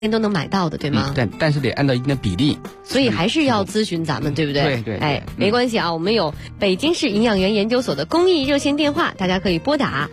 都能买到的，对吗？ 但是得按照一定的比例， 所以还是要咨询咱们，对不对？ 对。 哎，没关系啊，我们有北京市营养员研究所的公益热线电话，大家可以拨打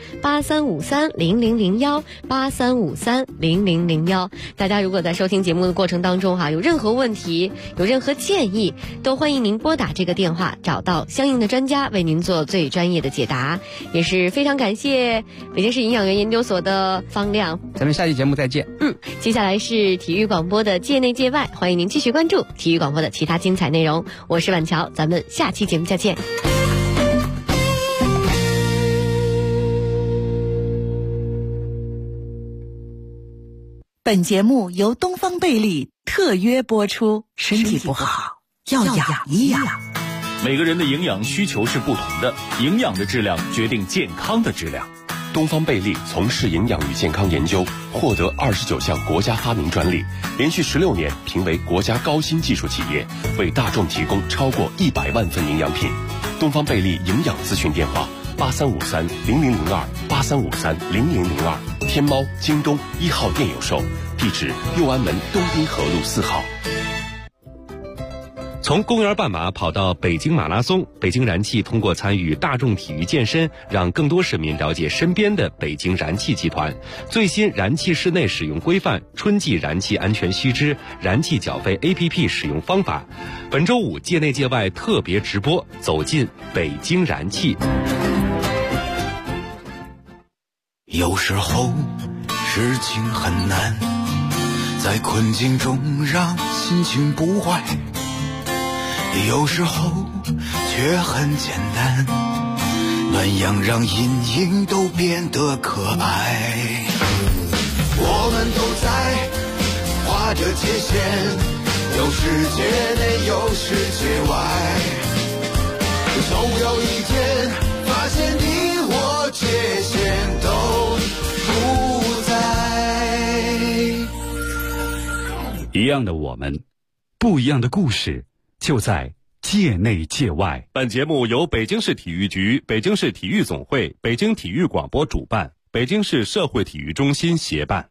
83530001，83530001。大家如果在收听节目的过程当中有任何问题，有任何建议，都欢迎您拨打这个电话，找到相应的专家为您做最专业的解答。也是非常感谢北京市营养员研究所的方亮。 咱们下期节目再见。 接下来是体育广播的界内界外，欢迎您继续关注体育广播的其他精彩内容。我是婉乔，咱们下期节目再见。 本节目由东方贝利特约播出，身体不好要养一养。 每个人的营养需求是不同的，营养的质量决定健康的质量。 东方贝利从事营养与健康研究，获得29项国家发明专利，连续16年评为国家高新技术企业，为大众提供超过100万份营养品。东方贝利营养咨询电话83530002，83530002，天猫、京东1号店有售，地址六安门东滨河路4号。 从公园半马跑到北京马拉松，北京燃气通过参与大众体育健身，让更多市民了解身边的北京燃气集团。最新燃气室内使用规范、春季燃气安全须知、燃气缴费 APP 使用方法。本周五界内界外特别直播，走进北京燃气。 有时候事情很难，在困境中让心情不坏，有时候却很简单，暖阳让阴影都变得可爱。我们都在划着界限，有世界内有世界外，总有一天发现你我界限都不在。 一样的我们，不一样的故事，就在界内界外。 本节目由北京市体育局、北京市体育总会、北京体育广播主办，北京市社会体育中心协办。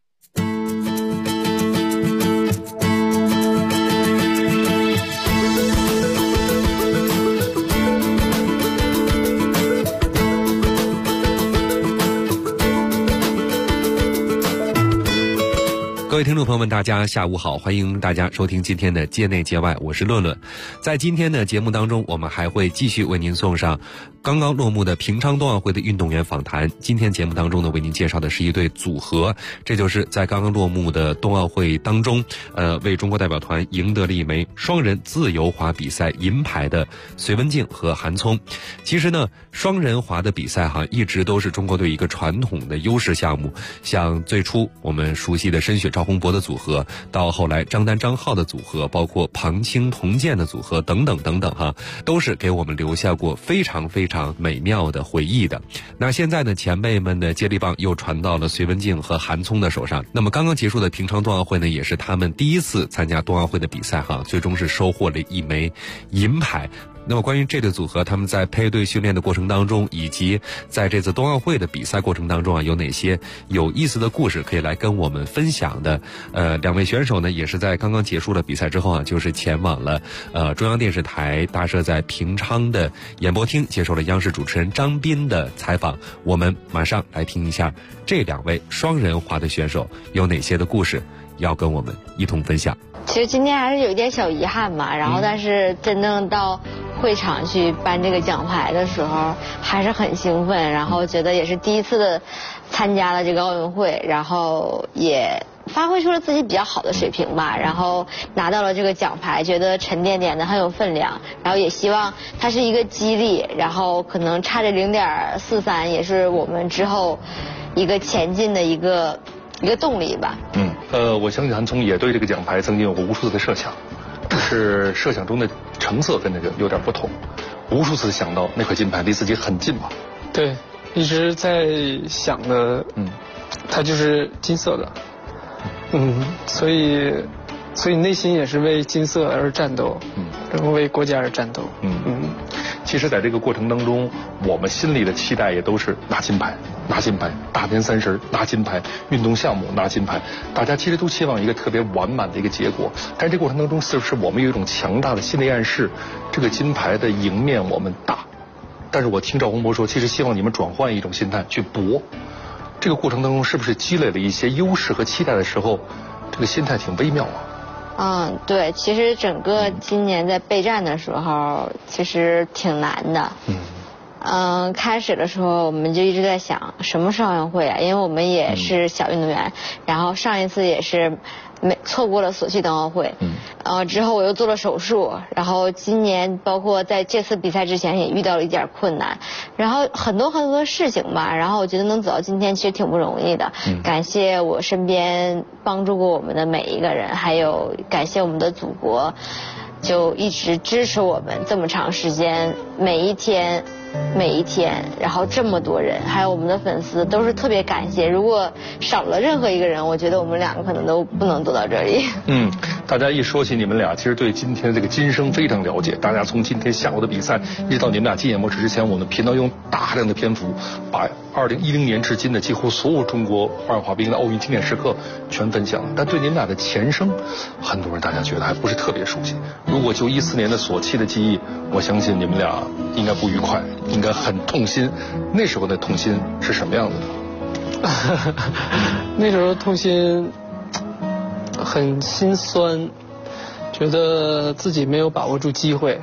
各位听众朋友们，大家下午好，欢迎大家收听今天的界内界外，我是论论。在今天的节目当中，我们还会继续为您送上刚刚落幕的平昌冬奥会的运动员访谈。今天节目当中呢，为您介绍的是一对组合，这就是在刚刚落幕的冬奥会当中，为中国代表团赢得了一枚双人自由滑比赛银牌的隋文静和韩聪。其实呢，双人滑的比赛一直都是中国队一个传统的优势项目，像最初我们熟悉的申雪赵宏博的组合，到后来张丹张浩的组合，包括庞清童健的组合等等等等都是给我们留下过非常非常美妙的回忆的。那现在呢，前辈们的接力棒又传到了隋文静和韩聪的手上。那么刚刚结束的平昌冬奥会呢，也是他们第一次参加冬奥会的比赛最终是收获了一枚银牌。那么关于这对组合，他们在配对训练的过程当中，以及在这次冬奥会的比赛过程当中有哪些有意思的故事可以来跟我们分享的？两位选手呢，也是在刚刚结束了比赛之后就是前往了中央电视台搭设在平昌的演播厅，接受了央视主持人张斌的采访。我们马上来听一下这两位双人滑的选手有哪些的故事要跟我们一同分享。 其实今天还是有一点小遗憾嘛，然后但是真正到会场去颁这个奖牌的时候还是很兴奋，然后觉得也是第一次的参加了这个奥运会，然后也发挥出了自己比较好的水平吧，然后拿到了这个奖牌，觉得沉甸甸的很有分量，然后也希望它是一个激励，然后可能差这0.43也是我们之后一个前进的一个动力吧。 我相信韩聪也对这个奖牌曾经有过无数次的设想，但是设想中的成色跟这个有点不同，无数次想到那块金牌离自己很近嘛。 对，一直在想的，它就是金色的，所以内心也是为金色而战斗，然后为国家而战斗， 其实在这个过程当中，我们心里的期待也都是拿金牌，拿金牌，大年30拿金牌，运动项目拿金牌，大家其实都期望一个特别完满的一个结果。但是这过程当中，是不是我们有一种强大的心理暗示，这个金牌的赢面我们大？但是我听赵洪博说，其实希望你们转换一种心态去搏。这个过程当中，是不是积累了一些优势和期待的时候，这个心态挺微妙啊？ 对，其实整个今年在备战的时候，其实挺难的。开始的时候我们就一直在想，什么是奥运会啊？因为我们也是小运动员，然后上一次也是错过了索契冬奥会。之后我又做了手术，然后今年包括在这次比赛之前也遇到了一点困难，然后很多的事情吧，然后我觉得能走到今天其实挺不容易的。感谢我身边帮助过我们的每一个人，还有感谢我们的祖国，就一直支持我们这么长时间，每一天，然后这么多人，还有我们的粉丝，都是特别感谢。如果少了任何一个人，我觉得我们两个可能都不能走到这里。 大家一说起你们俩，其实对今天这个今生非常了解。大家从今天下午的比赛，一直到你们俩进演播室之前，我们频道用大量的篇幅，把2010年至今的几乎所有中国花样滑冰的奥运经典时刻全分享了。但对你们俩的前生，很多人大家觉得还不是特别熟悉。如果就14年的索契的记忆，我相信你们俩应该不愉快，应该很痛心。那时候的痛心是什么样子的？ 那时候痛心很心酸，觉得自己没有把握住机会。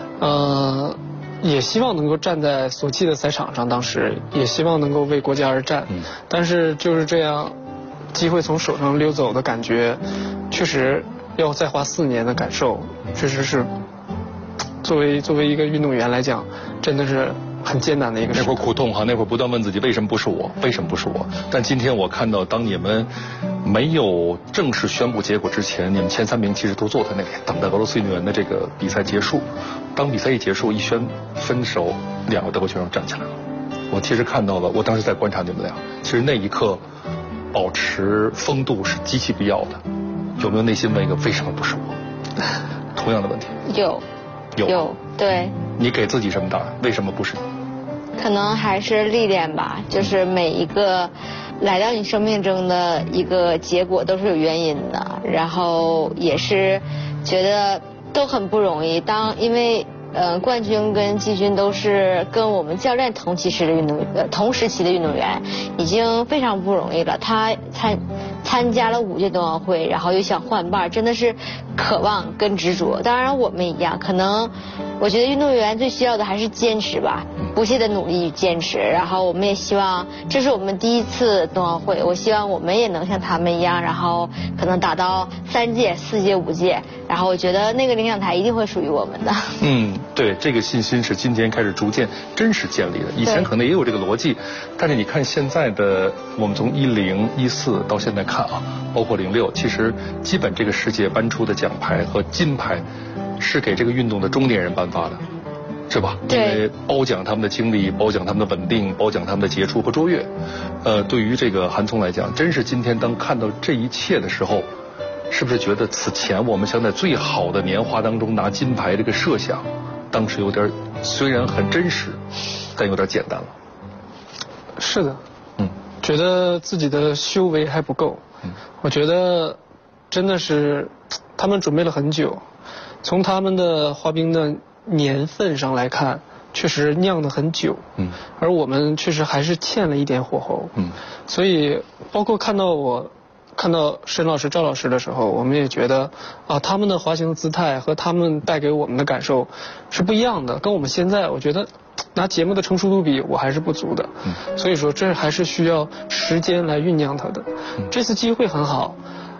也希望能够站在索契的赛场上，当时也希望能够为国家而战。但是就是这样，机会从手上溜走的感觉，确实要再花4年的感受，确实是作为一个运动员来讲，真的是很艰难的一个事。 那会儿苦痛哈，那会儿不断问自己为什么不是我，为什么不是我？但今天我看到，当你们没有正式宣布结果之前，你们前3名其实都坐在那里，等待俄罗斯运动员的这个比赛结束。当比赛一结束，一宣分手，2个德国选手站起来了。我其实看到了，我当时在观察你们俩，其实那一刻保持风度是极其必要的。有没有内心问一个为什么不是我？同样的问题。有，对。你给自己什么答案？为什么不是你？ 可能还是历练吧，就是每一个来到你生命中的一个结果都是有原因的，然后也是觉得都很不容易。因为冠军跟季军都是跟我们教练同时期的运动员，已经非常不容易了。他参加了5届冬奥会，然后又想换伴，真的是渴望跟执着。当然我们一样，可能我觉得运动员最需要的还是坚持吧，不懈的努力坚持。然后我们也希望，这是我们第1次冬奥会，我希望我们也能像他们一样，然后可能达到3届、4届、5届，然后我觉得那个领奖台一定会属于我们的。 对，这个信心是今天开始逐渐真实建立的。以前可能也有这个逻辑，但是你看现在的，我们从10、14到现在看啊，包括06，其实基本这个世界颁出的奖牌和金牌，是给这个运动的中年人颁发的，是吧？ 对。 因为褒奖他们的经历，褒奖他们的稳定，褒奖他们的杰出和卓越。对于这个韩聪来讲，真是今天当看到这一切的时候，是不是觉得此前我们想在最好的年华当中拿金牌这个设想，当时有点虽然很真实，但有点简单了？ 是的。觉得自己的修为还不够。我觉得真的是他们准备了很久，从他们的滑冰的年份上来看，确实酿得很久。而我们确实还是欠了一点火候。所以包括看到申老师、赵老师的时候，我们也觉得他们的滑行姿态和他们带给我们的感受是不一样的，跟我们现在我觉得拿节目的成熟度比，我还是不足的。所以说这还是需要时间来酝酿它的。这次机会很好，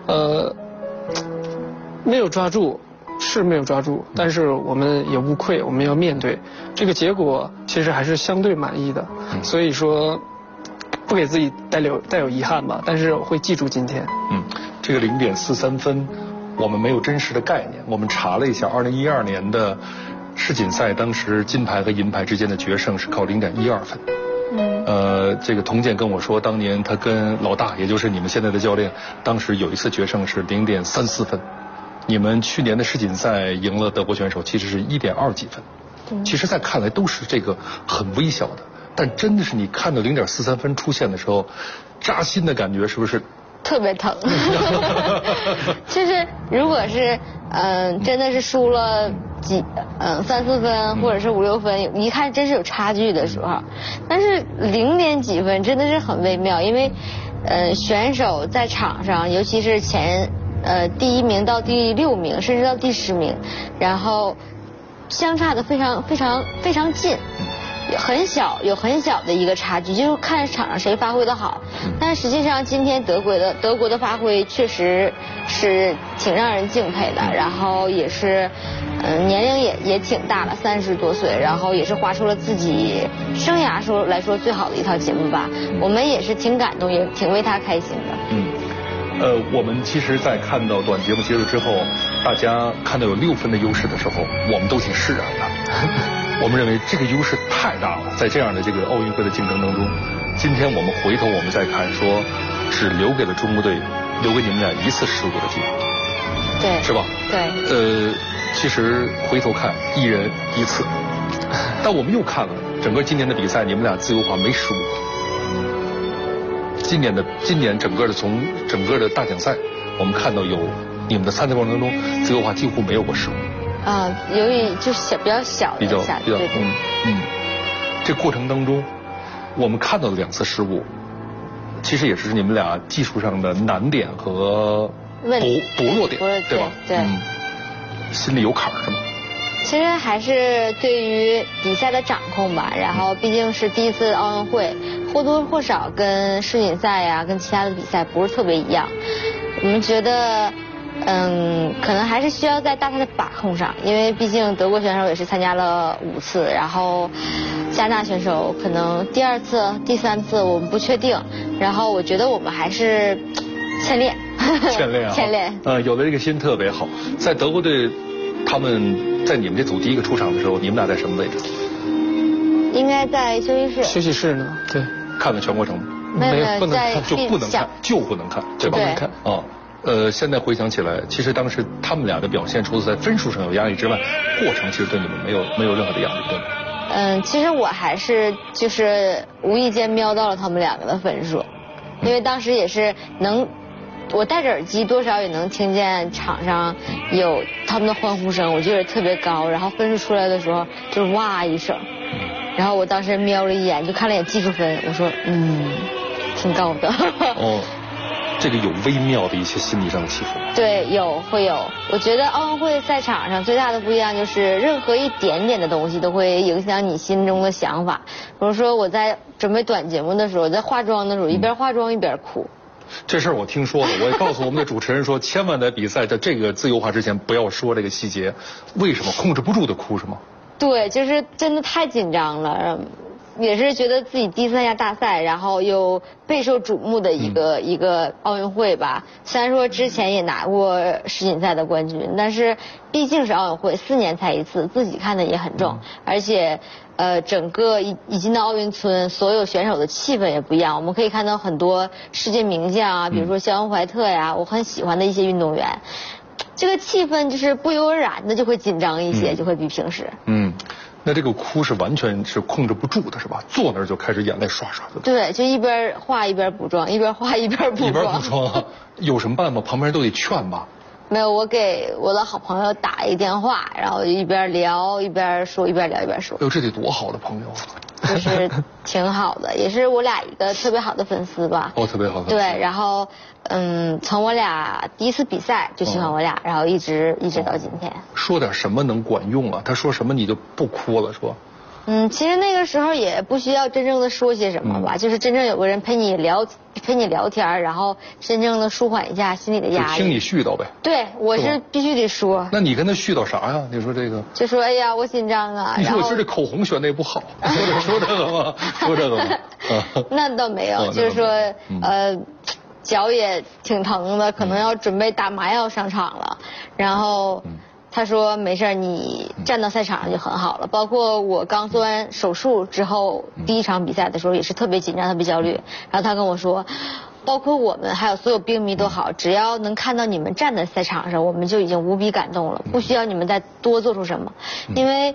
没有抓住，但是我们也无愧，我们要面对这个结果，其实还是相对满意的。所以说不给自己带有遗憾吧，但是我会记住今天。 这个0.43分，我们没有真实的概念。我们查了一下，2012年的世锦赛，当时金牌和银牌之间的决胜是靠0.12分。这个童健跟我说，当年他跟老大，也就是你们现在的教练，当时有一次决胜是0.34分。你们去年的世锦赛赢了德国选手，其实是1.2几分。 其实在看来都是这个很微小的，但真的是你看到0.43分出现的时候，扎心的感觉是不是？ 特别疼。就是如果是真的是输了3、4分或者是5、6分，一看真是有差距的时候，但是0点几分真的是很微妙，因为选手在场上，尤其是第1名到第6名，甚至到第10名，然后相差的非常近。有很小的一个差距，就是看场上谁发挥的好。但是实际上今天德国的发挥确实是挺让人敬佩的，然后也是年龄也挺大了，30多岁，然后也是划出了自己生涯来说最好的一套节目吧。我们也是挺感动，也挺为他开心的。 我们其实在看到短节目结束之后，大家看到有6分的优势的时候，我们都挺释然的。我们认为这个优势太大了，在这样的这个奥运会的竞争当中，今天我们回头我们再看，说只留给了中国队，留给你们俩1次失误的机会， 对， 是吧？ 对。 其实回头看，1人1次，但我们又看了整个今年的比赛，你们俩自由滑没失误。今年整个的从整个的大奖赛，我们看到有你们的参赛过程当中，自由滑几乎没有过失误。 由于就是比较小的下，对。 这过程当中，我们看到的2次失误，其实也是你们俩技术上的难点和薄弱点，对吧？ 对。 心里有坎儿是吗？ 其实还是对于比赛的掌控吧，然后毕竟是第一次奥运会，或多或少跟世锦赛呀、跟其他的比赛不是特别一样。我们觉得。可能还是需要在大赛的把控上，因为毕竟德国选手也是参加了5次，然后加拿大选手可能第2次、第3次我们不确定，然后我觉得我们还是欠练。欠练。 有的这个心特别好。在德国队，他们在你们这组第一个出场的时候，你们俩在什么位置？ 应该在休息室。 休息室呢？对。 看了全过程吗？ 没有， 不能看，就不能看，对吧？ 不能看。 现在回想起来，其实当时他们俩的表现，除了在分数上有压力之外，过程其实对你们没有任何的压力，对吗？ 其实我还是就是无意间瞄到了他们2个的分数，因为当时也是我戴着耳机多少也能听见场上有他们的欢呼声，我觉得特别高，然后分数出来的时候就是哇一声，然后我当时瞄了一眼，就看了一眼技术分，我说挺高的。 这个有微妙的一些心理上的起伏。 对，会有。我觉得奥运会赛场上最大的不一样就是任何一点点的东西都会影响你心中的想法。比如说我在准备短节目的时候，在化妆的时候，一边化妆一边哭。 这事儿我听说了，我也告诉我们的主持人说，千万在比赛的这个自由滑之前不要说这个细节。为什么控制不住的哭是吗？ 对，就是真的太紧张了。也是觉得自己第一次参加大赛，然后又备受瞩目的一个奥运会吧。虽然说之前也拿过世锦赛的冠军，但是毕竟是奥运会，4年才1次，自己看的也很重。而且整个一进到奥运村，所有选手的气氛也不一样。我们可以看到很多世界名将啊，比如说肖恩怀特呀，我很喜欢的一些运动员。这个气氛就是不由而然的就会紧张一些，就会比平时。 那这个哭是完全是控制不住的，是吧？坐那儿就开始眼泪刷刷的。 对，就一边画一边补妆，一边画一边补妆。 一边补妆，有什么办法？旁边都得劝吧。 没有，我给我的好朋友打一个电话，然后一边聊一边说，一边聊一边说。 这得多好的朋友啊！ 就是挺好的，也是我俩一个特别好的粉丝吧。 特别好的粉丝。 对，然后从我俩第一次比赛就喜欢我俩，然后一直到今天。 说点什么能管用啊？他说什么你就不哭了，说。 其实那个时候也不需要真正的说些什么吧，就是真正有个人陪你聊天，然后真正的舒缓一下心里的压力。 听你絮叨呗。 对，我是必须得说。 那你跟他絮叨啥呀？你说这个。 就说哎呀，我紧张啊。 你说我今儿这口红选的也不好，说这个吗？说这个吗？ 那倒没有，就是说脚也挺疼的，可能要准备打麻药上场了，然后。他说没事，你站到赛场上就很好了。包括我刚做完手术之后，第一场比赛的时候也是特别紧张，特别焦虑。然后他跟我说，包括我们还有所有兵迷都好，只要能看到你们站在赛场上，我们就已经无比感动了，不需要你们再多做出什么。因为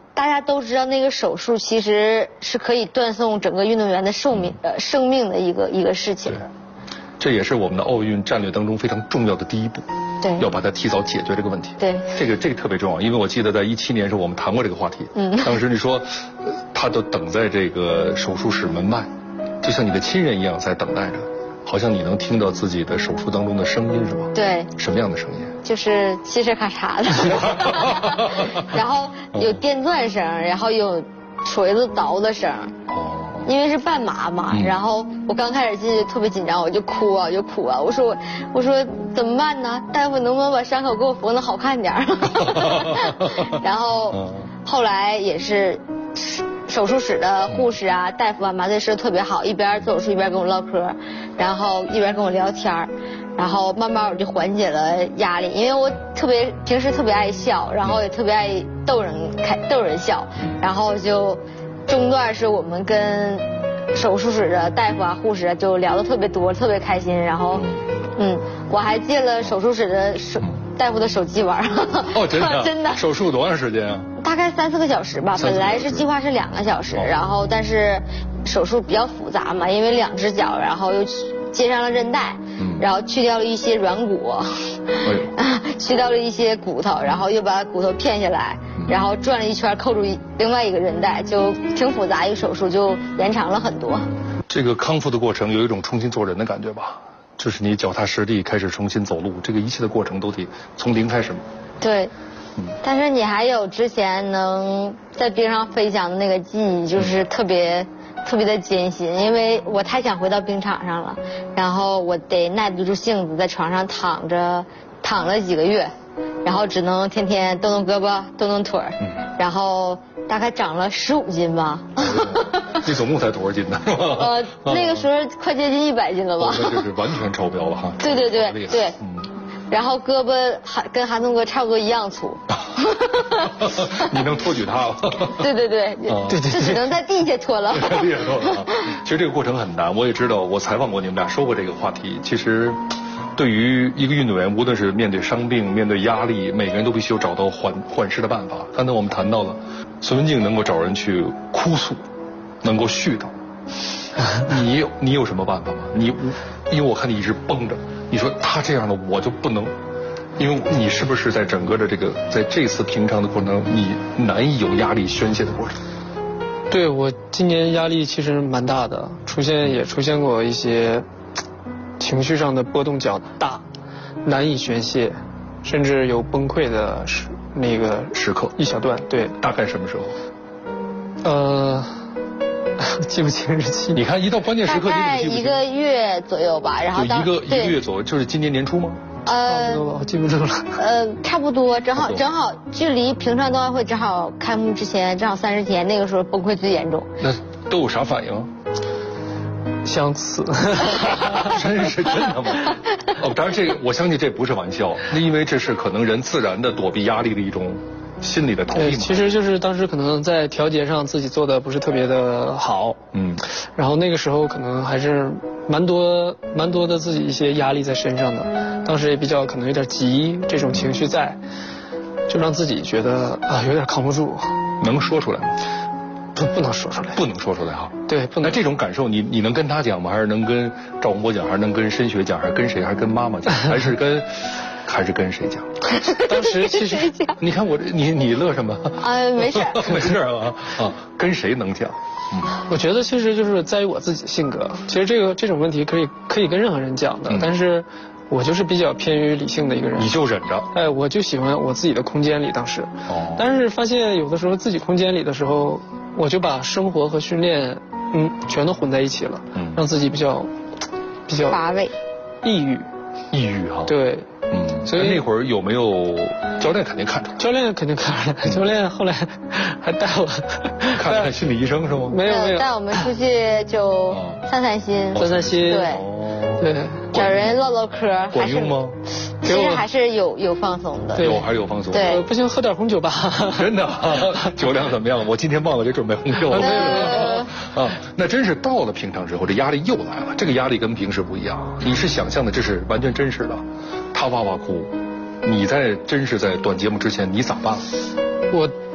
大家都知道那个手术其实是可以断送整个运动员的生命的一个事情。 这也是我们的奥运战略当中非常重要的第一步。 对， 要把它提早解决这个问题。 对， 这个特别重要，因为我记得在17年时候我们谈过这个话题。当时你说，他都等在这个手术室门外，就像你的亲人一样在等待着，好像你能听到自己的手术当中的声音是吧？ 对。 什么样的声音？ 就是嘁哧咔嚓的，然后有电钻声，然后有锤子凿的声。因为是半麻嘛，然后我刚开始进去特别紧张，我就哭啊，我说怎么办呢？大夫能不能把伤口给我缝得好看点？然后后来也是手术室的护士啊、大夫啊、麻醉师特别好，一边做手术一边跟我唠嗑，然后一边跟我聊天，然后慢慢我就缓解了压力，因为我平时特别爱笑，然后也特别爱逗人笑，然后就。中段是我们跟手术室的大夫啊、护士啊就聊得特别多，特别开心。然后，我还借了手术室的大夫的手机玩。 哦，真的？ 真的。 手术多长时间啊？ 大概3-4个小时吧。本来是计划是2个小时，然后但是手术比较复杂嘛，因为2只脚，然后又接上了韧带，然后去掉了一些软骨，去掉了一些骨头，然后又把骨头片下来。然后转了一圈，扣住另外一个韧带，就挺复杂一个手术，就延长了很多。 这个康复的过程有一种重新做人的感觉吧？就是你脚踏实地开始重新走路，这个一切的过程都得从零开始。 对，但是你还有之前能在冰上飞翔的那个记忆，就是特别的艰辛，因为我太想回到冰场上了，然后我得耐不住性子在床上躺了几个月。然后只能天天动动胳膊动动腿儿，然后大概长了15斤吧。 你总共才多少斤呢？ 那个时候快接近100斤了吧？ 那就是完全超标了哈。 对。然后胳膊跟韩东哥差不多一样粗。 你能托举他了？ 对，就只能在地下托了。 地下托了。其实这个过程很难，我也知道，我采访过你们俩，说过这个话题。其实。对于一个运动员，无论是面对伤病、面对压力，每个人都必须有找到缓释的办法。刚才我们谈到了孙文静能够找人去哭诉，能够絮叨。你有什么办法吗？因为我看你一直绷着，你说他这样的我就不能，因为你是不是在整个的在这次平常的过程中，你难以有压力宣泄的过程？ 对，我今年压力其实蛮大的，也出现过一些。情绪上的波动较大，难以宣泄，甚至有崩溃的那个时刻一小段。对， 大概什么时候？ 记不清日期。 你看一到关键时刻， 大概1个月左右吧，然后一个月左右，就是今年年初吗？ 差不多吧，我记不住了。 差不多，正好距离平昌冬奥会正好开幕之前正好30天，那个时候崩溃最严重。 那都有啥反应？ 相似。 真是真的吗？当然我相信这不是玩笑，因为这是可能人自然的躲避压力的一种心理的逃避嘛。 其实就是当时可能在调节上自己做的不是特别的好，然后那个时候可能还是蛮多的自己一些压力在身上的，当时也比较可能有点急这种情绪在，就让自己觉得有点扛不住。 能说出来吗？ 不能说出来， 不能说出来哈。 对，不能。 那这种感受你能跟他讲吗？还是能跟赵洪波讲？还是能跟申雪讲？还是跟谁？还是跟妈妈讲？还是跟谁讲？ 当时其实你看你乐什么？ 没事没事啊。跟谁能讲？ 我觉得其实就是在于我自己性格。其实这种问题可以跟任何人讲的，但是我就是比较偏于理性的一个人。 你就忍着。 我就喜欢我自己的空间里当时。但是发现有的时候自己空间里的时候。我就把生活和训练，全都混在一起了，让自己比较乏味、 抑郁哈。 对， 所以那会儿有没有教练肯定看出来？ 教练肯定看出来，教练后来还带我看心理医生是吗？ 没有， 带我们出去就散心， 对， 找人唠唠嗑， 管用吗？ 其实还是有放松的， 还是有放松。 对， 不行，喝点红酒吧。 真的，酒量怎么样？我今天忘了给准备红酒了。那真是到了平常之后，这压力又来了。这个压力跟平时不一样，你是想象的，这是完全真实的。他哇哇哭，你在短节目之前，你咋办？ 我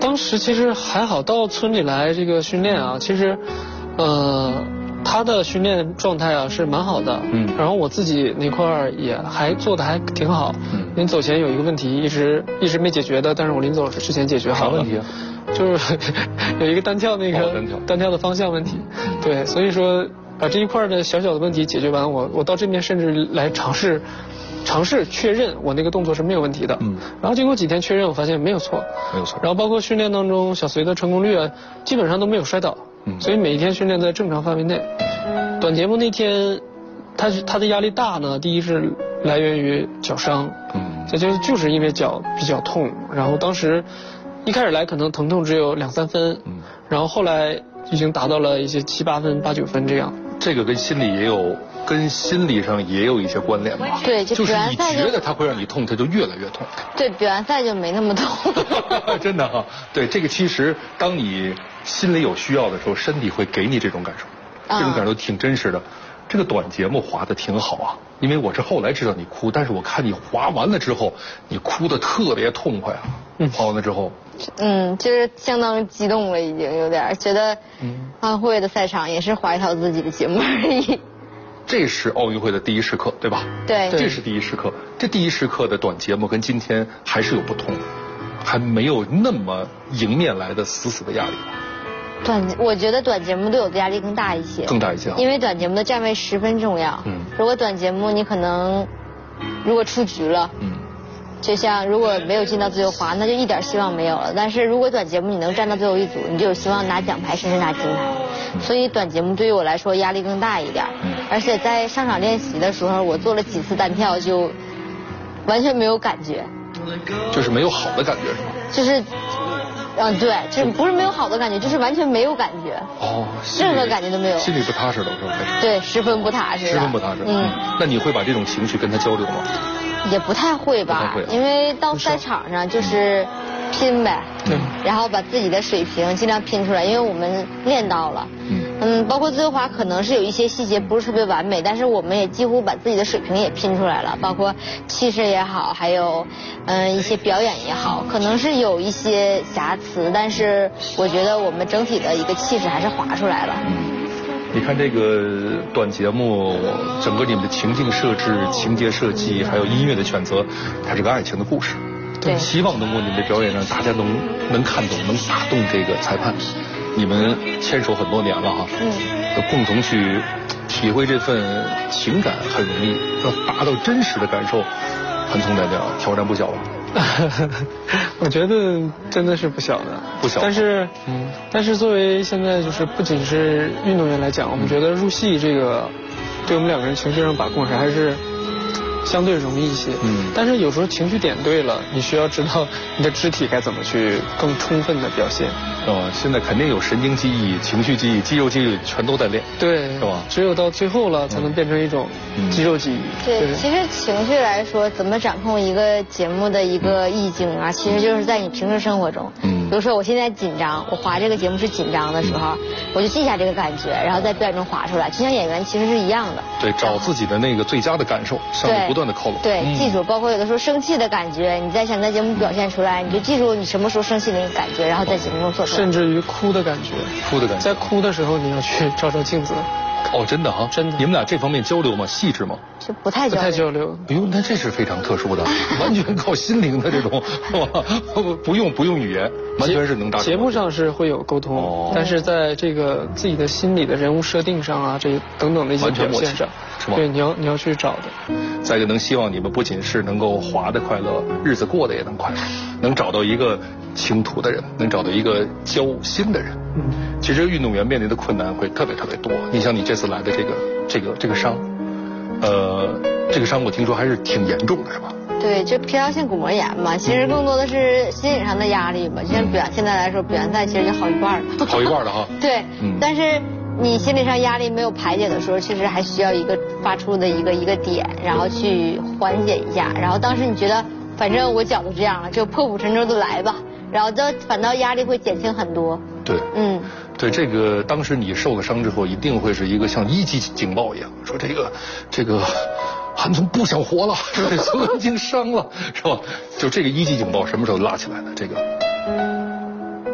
当时其实还好，到村里来这个训练啊，其实，他的训练状态啊是蛮好的，然后我自己那块儿也还做的还挺好，临走前有一个问题一直没解决的，但是我临走之前解决好了。 啥问题啊？ 就是有一个单跳单跳的方向问题，对，所以说把这一块的小小的问题解决完，我到这边甚至来尝试确认我那个动作是没有问题的，然后经过几天确认，我发现没有错，然后包括训练当中小隋的成功率啊，基本上都没有摔倒，所以每一天训练在正常范围内。短节目那天，他的压力大呢，第一是来源于脚伤，这就是因为脚比较痛，然后当时一开始来可能疼痛只有2、3分，然后后来已经达到了一些7、8分、8、9分这样。 这个跟心理上也有一些关联吧？ 对， 就是你觉得它会让你痛，它就越来越痛。 对，比完赛就没那么痛。 真的哈，对，这个其实当你心里有需要的时候，身体会给你这种感受，这种感受挺真实的。这个短节目滑的挺好啊，因为我是后来知道你哭，但是我看你滑完了之后，你哭的特别痛快啊。滑完了之后， 就是相当激动了，已经有点觉得，奥运会的赛场也是滑一条自己的节目而已。 这是奥运会的第一时刻，对吧？ 对， 这是第一时刻。这第一时刻的短节目跟今天还是有不同，还没有那么迎面来的死的压力。 我觉得短节目对我的压力更大一些，因为短节目的站位十分重要。如果短节目你可能如果出局了，就像如果没有进到最后滑，那就一点希望没有了。但是如果短节目你能站到最后一组，你就有希望拿奖牌，甚至拿金牌。所以短节目对于我来说压力更大一点，而且在上场练习的时候，我做了几次单跳就完全没有感觉， 就是没有好的感觉是吗？ 就是。对，这不是没有好的感觉，就是完全没有感觉。任何感觉都没有。 心里不踏实了是吧？ 对，十分不踏实。 十分不踏实。那你会把这种情绪跟他交流吗？ 也不太会吧，因为到赛场上就是拼呗，然后把自己的水平尽量拼出来，因为我们练到了。包括自由滑可能是有一些细节不是特别完美，但是我们也几乎把自己的水平也拼出来了，包括气势也好，还有一些表演也好，可能是有一些瑕疵，但是我觉得我们整体的一个气势还是滑出来了。 你看这个短节目，整个你们的情境设置、情节设计，还有音乐的选择，它是个爱情的故事。 对， 希望能够你们的表演让大家能看懂，能打动这个裁判。你们牵手很多年了哈，共同去体会这份情感很容易，要达到真实的感受，很痛代表挑战不小吧？ 我觉得真的是不小的， 不小。 但是作为现在就是不仅是运动员来讲，我们觉得入戏这个对我们2个人情绪上把控还是相对容易一些。但是有时候情绪点对了，你需要知道你的肢体该怎么去更充分的表现。 现在肯定有神经记忆、情绪记忆、肌肉记忆，全都在练。 对， 是吧？ 只有到最后了，才能变成一种肌肉记忆。 对，其实情绪来说，怎么掌控一个节目的一个意境啊，其实就是在你平时生活中。比如说我现在紧张，我滑这个节目是紧张的时候，我就记下这个感觉，然后在表演中滑出来，就像演员其实是一样的。 对，找自己的那个最佳的感受，向你不断的靠拢。 对，记住，包括有的时候生气的感觉，你想在节目表现出来，你就记住你什么时候生气的那个感觉，然后在节目中做出来。 甚至于哭的感觉，在哭的时候你要去照镜子。 真的哈，真的。你们俩这方面交流吗？细致吗？ 就不太交流。 哎呦，那这是非常特殊的，完全靠心灵的这种，不用语言，完全是能达成。 节目上是会有沟通，但是在这个自己的心理的人物设定上啊，这等等的一些表现上， 是吗？ 对，你要去找的。 再一个，能希望你们不仅是能够滑得快乐，日子过得也能快乐，能找到一个倾吐的人，能找到一个交心的人。其实运动员面临的困难会特别多。你像你这次来的这个伤，这个伤我听说还是挺严重的，是吧？ 对，就疲劳性骨膜炎嘛，其实更多的是心理上的压力嘛。就像现在来说，表演赛其实就好一半了。 好一半了哈。 对，但是你心理上压力没有排解的时候，其实还需要一个发出的一个点，然后去缓解一下。然后当时你觉得，反正我脚都这样了，就破釜沉舟的来吧。然后反倒压力会减轻很多。 对，对，这个当时你受了伤之后，一定会是一个像1级警报一样，说这个韩聪不想活了，是吧？孙文已经伤了，是吧？就这个1级警报什么时候拉起来的？这个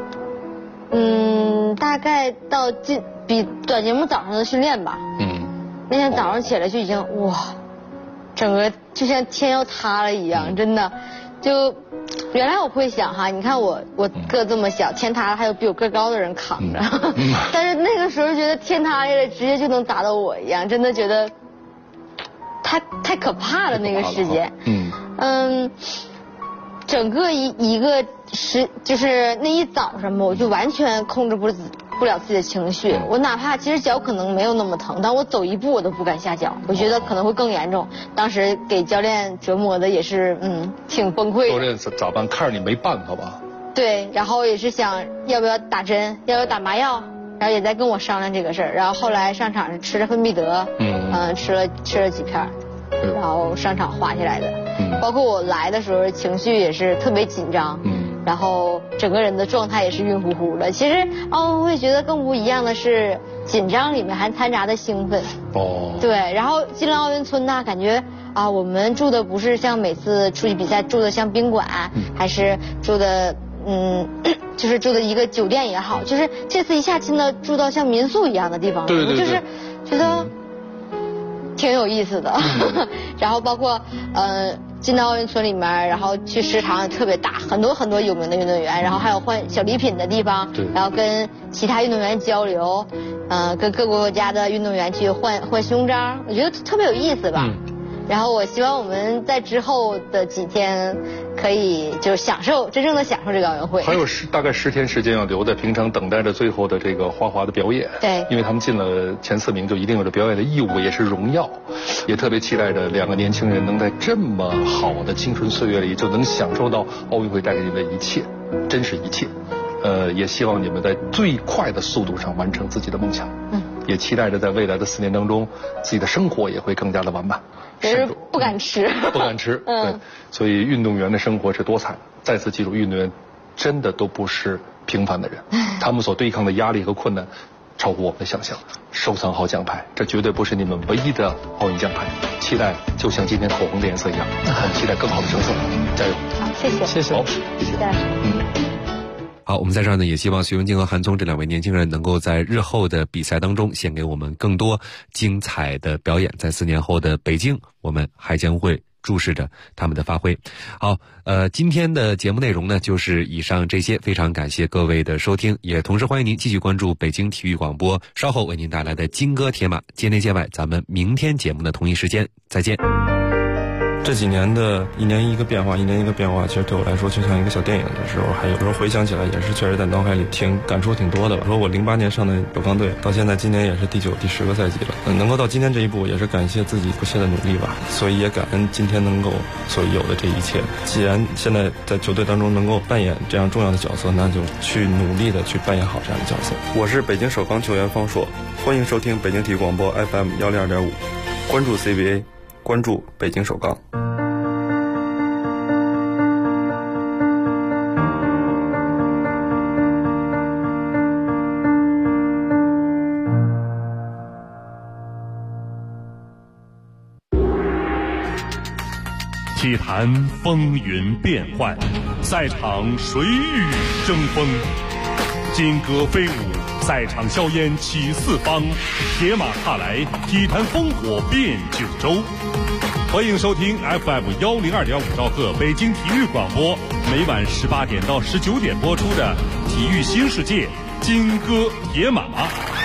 大概到比短节目早上的训练吧。那天早上起来就已经整个就像天要塌了一样，真的。就原来我会想哈，你看我个这么小，天塌了还有比我个高的人扛着，但是那个时候觉得天塌下来直接就能砸到我一样，真的觉得太可怕了那个时间。整个一个就是那一早上嘛，我就完全控制不了自己的情绪。我哪怕其实脚可能没有那么疼，但我走一步我都不敢下脚，我觉得可能会更严重。当时给教练折磨的也是挺崩溃的。教练咋办？看着你没办法吧？ 对，然后也是想要不要打针，要不要打麻药，然后也在跟我商量这个事儿。然后后来上场是吃了芬必得，吃了几片，然后上场滑下来的。包括我来的时候情绪也是特别紧张，然后整个人的状态也是晕乎乎的。其实奥运会觉得更不一样的是紧张里面还掺杂的兴奋。对，然后进了奥运村呢，感觉我们住的不是像每次出去比赛住的像宾馆，还是住的就是住的一个酒店也好，就是这次一下进了住到像民宿一样的地方， 对， 就是觉得挺有意思的。然后包括进到奥运村里面，然后去食堂也特别大，很多有名的运动员，然后还有换小礼品的地方，然后跟其他运动员交流，跟各个国家的运动员去换胸章，我觉得特别有意思吧。然后我希望我们在之后的几天可以就真正的享受这个奥运会。 还有大概10天时间要留在平常，等待着最后的这个花滑的表演。 对， 因为他们进了前4名，就一定有着表演的义务，也是荣耀。也特别期待着2个年轻人能在这么好的青春岁月里，就能享受到奥运会带给你们的一切，真是一切。也希望你们在最快的速度上完成自己的梦想。也期待着在未来的4年当中，自己的生活也会更加的完满。 也是不敢吃。 对，所以运动员的生活是多彩。再次记住，运动员真的都不是平凡的人，他们所对抗的压力和困难超乎我们的想象。收藏好奖牌，这绝对不是你们唯一的奥运奖牌。期待就像今天口红的颜色一样，我们期待更好的成色。加油！ 好，谢谢。 好，谢谢。 好，我们在这儿呢，也希望徐文静和韩聪这2位年轻人能够在日后的比赛当中献给我们更多精彩的表演。在4年后的北京，我们还将会注视着他们的发挥。好，今天的节目内容呢，就是以上这些，非常感谢各位的收听，也同时欢迎您继续关注北京体育广播稍后为您带来的金戈铁马界内界外，咱们明天节目的同一时间再见。 这几年的一年一个变化，其实对我来说就像一个小电影的时候，还有时候回想起来也是确实在脑海里感触挺多的吧。说我08年上的首钢队，到现在今年也是第9、第10个赛季了，能够到今天这一步，也是感谢自己不懈的努力吧。所以也感恩今天能够所有的这一切。既然现在在球队当中能够扮演这样重要的角色，那就去努力的去扮演好这样的角色。我是北京首钢球员方硕，欢迎收听北京体育广播 FM 102.5，关注 CBA， 关注北京首钢。 体坛风云变幻，赛场谁与争锋？金戈飞舞，赛场硝烟起四方，铁马踏来，体坛烽火遍九州。欢迎收听 FM 102.5兆赫北京体育广播，每晚18点到19点播出的《体育新世界》金戈铁马。